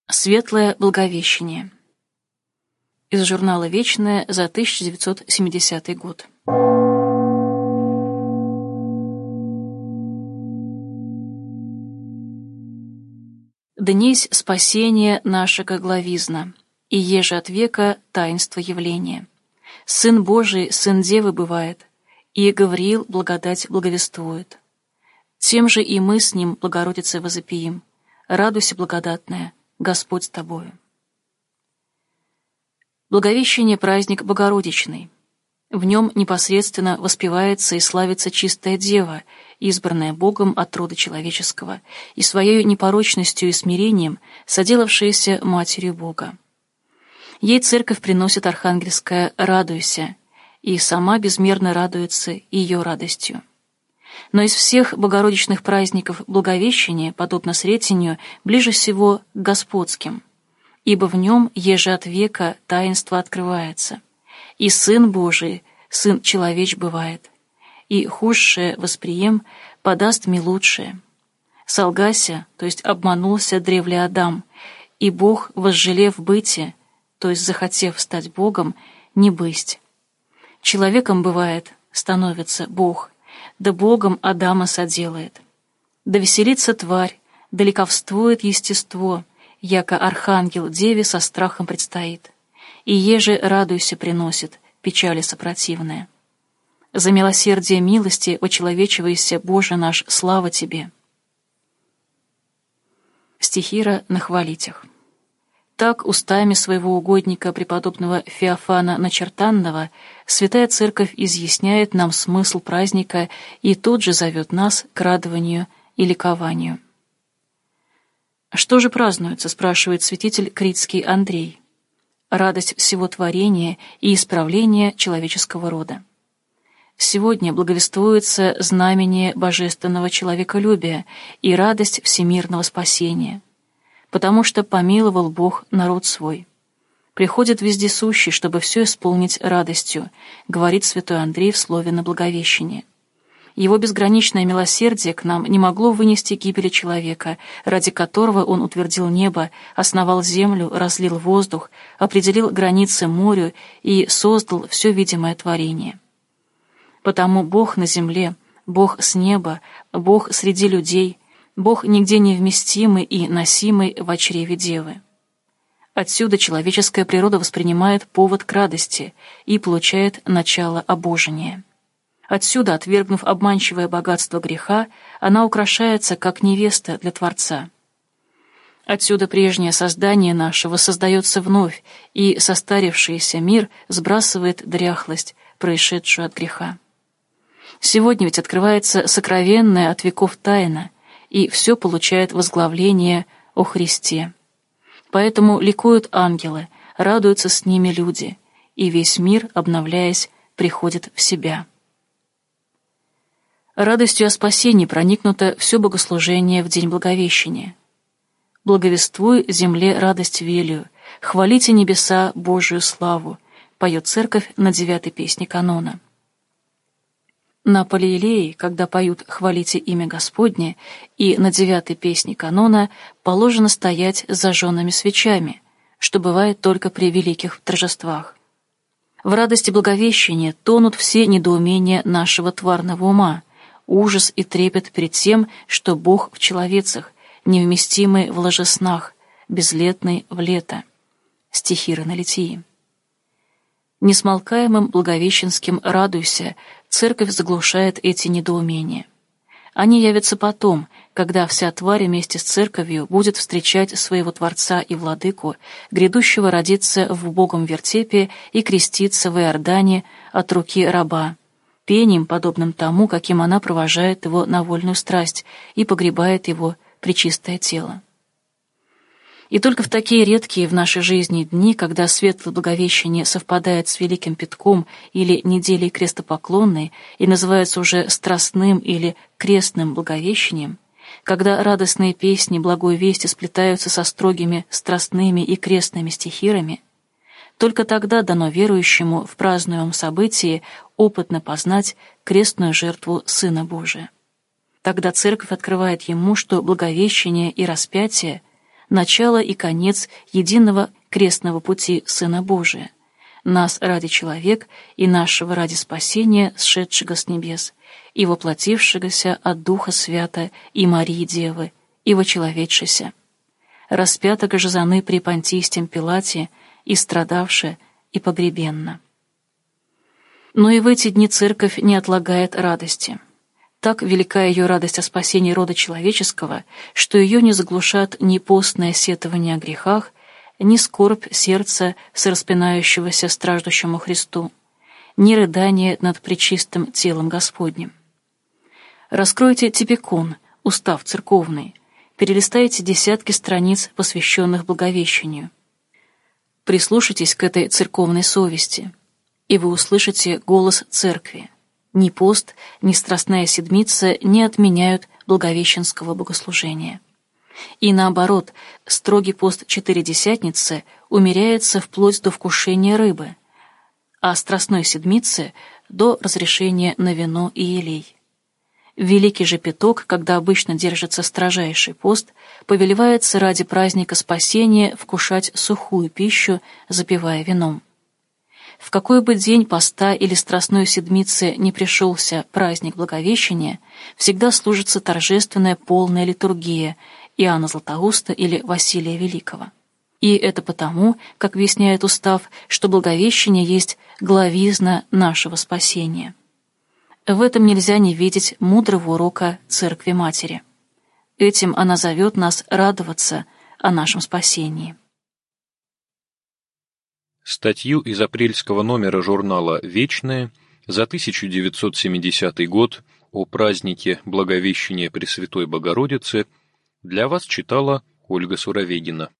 Светлое Благовещение. Из журнала «Вечное» за 1970 год. Днесь спасение нашего главизна, и еже от века таинство явления. Сын Божий, сын Девы бывает, и Гавриил благодать благовествует. Тем же и мы с ним, Богородице, возопиим: радуйся, благодатная, Господь с тобою. Благовещение — праздник Богородичный. В нем непосредственно воспевается и славится чистая Дева, избранная Богом от рода человеческого, и своей непорочностью и смирением соделавшаяся Матерью Бога. Ей Церковь приносит архангельское «радуйся», и сама безмерно радуется ее радостью. Но из всех богородичных праздников Благовещение, подобно Сретению, ближе всего к господским, ибо в нем еже от века таинство открывается, и Сын Божий, Сын Человеч бывает, и худшее восприем подаст мне лучшее. Солгася, то есть обманулся древле Адам, и Бог, возжелев быти, то есть захотев стать Богом, не бысть. Человеком бывает, становится Бог, да Богом Адама соделает. Да веселится тварь, да ликовствует естество, яко архангел Деве со страхом предстоит, и еже радуйся приносит, печали сопротивная. За милосердие милости очеловечивайся, Боже наш, слава Тебе. Стихира на хвалитях. Так устами своего угодника, преподобного Феофана Начертанного, Святая Церковь изъясняет нам смысл праздника и тут же зовет нас к радованию и ликованию. «Что же празднуется?» — спрашивает святитель Критский Андрей. «Радость всего творения и исправления человеческого рода. Сегодня благовествуется знамение божественного человеколюбия и радость всемирного спасения, потому что помиловал Бог народ свой. Приходит вездесущий, чтобы все исполнить радостью», — говорит святой Андрей в слове на Благовещение. Его безграничное милосердие к нам не могло вынести гибели человека, ради которого он утвердил небо, основал землю, разлил воздух, определил границы морю и создал все видимое творение. Потому Бог на земле, Бог с неба, Бог среди людей, Бог нигде не вместимый и носимый в чреве Девы. Отсюда человеческая природа воспринимает повод к радости и получает начало обожения. Отсюда, отвергнув обманчивое богатство греха, она украшается как невеста для Творца. Отсюда прежнее создание наше воссоздается вновь, и состарившийся мир сбрасывает дряхлость, происшедшую от греха. Сегодня ведь открывается сокровенная от веков тайна, и все получает возглавление о Христе. Поэтому ликуют ангелы, радуются с ними люди, и весь мир, обновляясь, приходит в себя. Радостью о спасении проникнуто все богослужение в день Благовещения. «Благовествуй земле радость велию, хвалите небеса Божию славу», поет Церковь на 9-й песне канона. На Палеелее, когда поют «Хвалите имя Господне», и на 9-й песне канона положено стоять с зажженными свечами, что бывает только при великих торжествах. В радости Благовещения тонут все недоумения нашего тварного ума, ужас и трепет перед тем, что Бог в человецах, невместимый в ложеснах, безлетный в лето. Стихира на Литии. Несмолкаемым благовещенским «радуйся» Церковь заглушает эти недоумения. Они явятся потом, когда вся тварь вместе с Церковью будет встречать своего Творца и Владыку, грядущего родиться в убогом вертепе и креститься в Иордане от руки раба, пением, подобным тому, каким она провожает его на вольную страсть и погребает его пречистое тело. И только в такие редкие в нашей жизни дни, когда светлое Благовещение совпадает с Великим Пятком или неделей крестопоклонной и называется уже страстным или крестным Благовещением, когда радостные песни благой вести сплетаются со строгими страстными и крестными стихирами, только тогда дано верующему в празднуемом событии опытно познать крестную жертву Сына Божия. Тогда Церковь открывает ему, что Благовещение и распятие начало и конец единого крестного пути Сына Божия, нас ради человек и нашего ради спасения, сшедшего с небес, и воплотившегося от Духа Свята и Марии Девы, и вочеловечися, распятого же заны при Понтийстем Пилате, и страдавше, и погребенно. Но и в эти дни Церковь не отлагает радости. Так велика ее радость о спасении рода человеческого, что ее не заглушат ни постное сетование о грехах, ни скорбь сердца с распинающегося страждущему Христу, ни рыдание над пречистым телом Господним. Раскройте Типикон, устав церковный, перелистайте десятки страниц, посвященных Благовещению. Прислушайтесь к этой церковной совести, и вы услышите голос Церкви. Ни пост, ни страстная седмица не отменяют Благовещенского богослужения. И наоборот, строгий пост Четыредесятницы умеряется вплоть до вкушения рыбы, а страстной седмицы — до разрешения на вино и елей. В Великий же Пяток, когда обычно держится строжайший пост, повелевается ради праздника Спасения вкушать сухую пищу, запивая вином. В какой бы день поста или страстной седмицы не пришелся праздник Благовещения, всегда служится торжественная полная литургия Иоанна Златоуста или Василия Великого. И это потому, как объясняет устав, что Благовещение есть главизна нашего спасения. В этом нельзя не видеть мудрого урока Церкви Матери. Этим она зовет нас радоваться о нашем спасении. Статью из апрельского номера журнала «Вечное» за 1970 год о празднике Благовещения Пресвятой Богородицы для вас читала Ольга Суровегина.